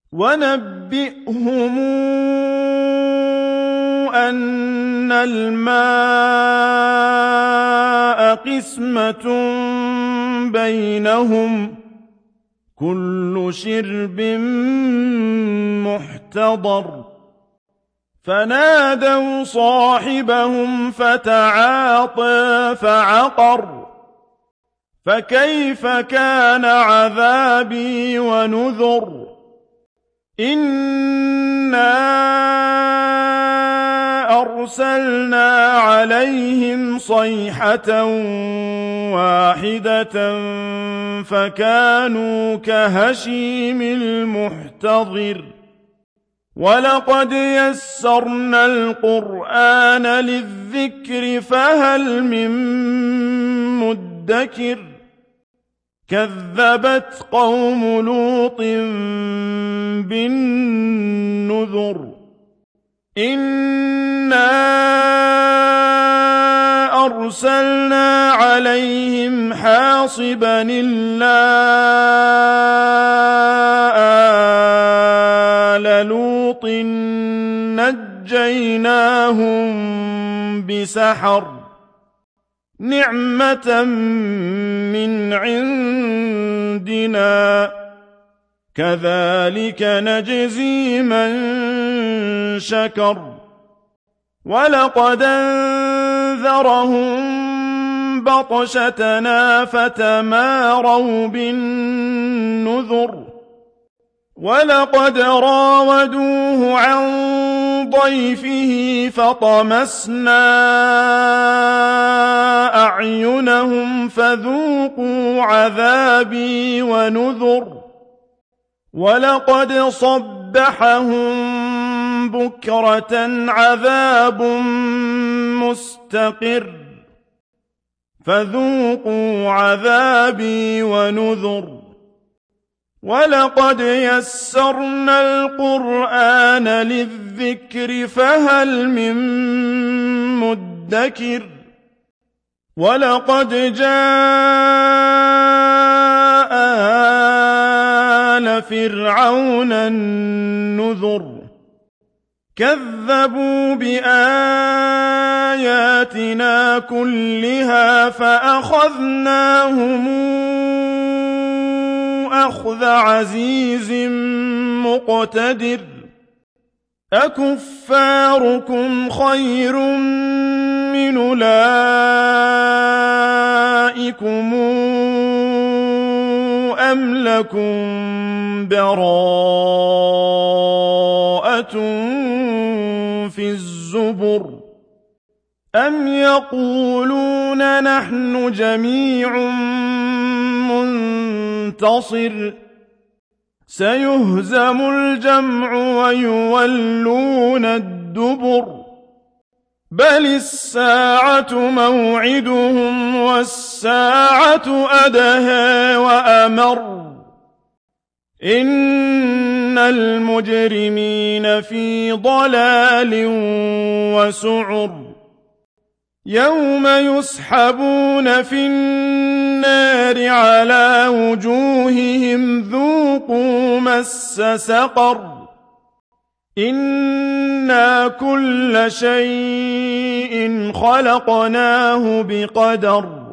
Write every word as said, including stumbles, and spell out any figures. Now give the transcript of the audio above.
وَنَبِّئْهُمْ أَنَّ الْمَاءَ قِسْمَةٌ بَيْنَهُمْ ۖ كُلُّ شِرْبٍ مُّحْتَضَرٌ فَنَادَوْا صَاحِبَهُمْ فَتَعَاطَىٰ فَعَقَرَ فَكَيْفَ كَانَ عَذَابِي وَنُذُرِ إِنَّا أَرْسَلْنَا عَلَيْهِمْ صَيْحَةً وَاحِدَةً فَكَانُوا كَهَشِيمِ الْمُحْتَظِرِ وَلَقَدْ يَسَّرْنَا الْقُرْآنَ لِلذِّكْرِ فَهَلْ مِن مُّدَّكِرٍ كَذَّبَتْ قَوْمُ لُوطٍ بِالنُّذُرِ إِنَّا أَرْسَلْنَا عَلَيْهِمْ حَاصِبًا إِلَّا آلَ لُوطٍ نَجَّيْنَاهُم بِسَحَرٍ نِّعْمَةً مِّنْ عِندِنَا ۚ كَذَٰلِكَ نَجْزِي مَن شَكَرَ وَلَقَدْ أَنذَرَهُم بَطْشَتَنَا فَتَمَارَوْا بِالنُّذُرِ وَلَقَدْ رَاوَدُوهُ عَن ضَيْفِهِ فَطَمَسْنَا أَعْيُنَهُمْ فَذُوقُوا عَذَابِي وَنُذُرِ وَلَقَدْ صَبَّحَهُم بُكْرَةً عَذَابٌ مُّسْتَقِرٌّ فَذُوقُوا عَذَابِي وَنُذُرِ وَلَقَدْ يَسَّرْنَا الْقُرْآنَ لِلذِّكْرِ فَهَلْ مِن مُّدَّكِرٍ وَلَقَدْ جَاءَ آلَ فِرْعَوْنَ النُّذُرُ كَذَّبُوا بِآيَاتِنَا كُلِّهَا فَأَخَذْنَاهُمْ أَخْذَ عَزِيزٍ مُّقْتَدِرٍ أَكُفَّارُكُمْ خَيْرٌ مِّنْ أُولَٰئِكُمْ أَمْ لَكُم بَرَاءَةٌ فِي الزُّبُرِ أَمْ يَقُولُونَ نَحْنُ جَمِيعٌ مُّنتَصِرٌ سَيُهْزَمُ الْجَمْعُ وَيُوَلُّونَ الدُّبُرَ بَلِ السَّاعَةُ مَوْعِدُهُمْ وَالسَّاعَةُ أَدْهَىٰ وَأَمَرُّ إِنَّ الْمُجْرِمِينَ فِي ضَلَالٍ وَسُعُرٍ يَوْمَ يُسْحَبُونَ فِي النَّارِ عَلَىٰ وُجُوهِهِمْ ذُوقُوا مَسَّ سَقَرَ إِنَّا كُلَّ شَيْءٍ خَلَقْنَاهُ بِقَدَرٍ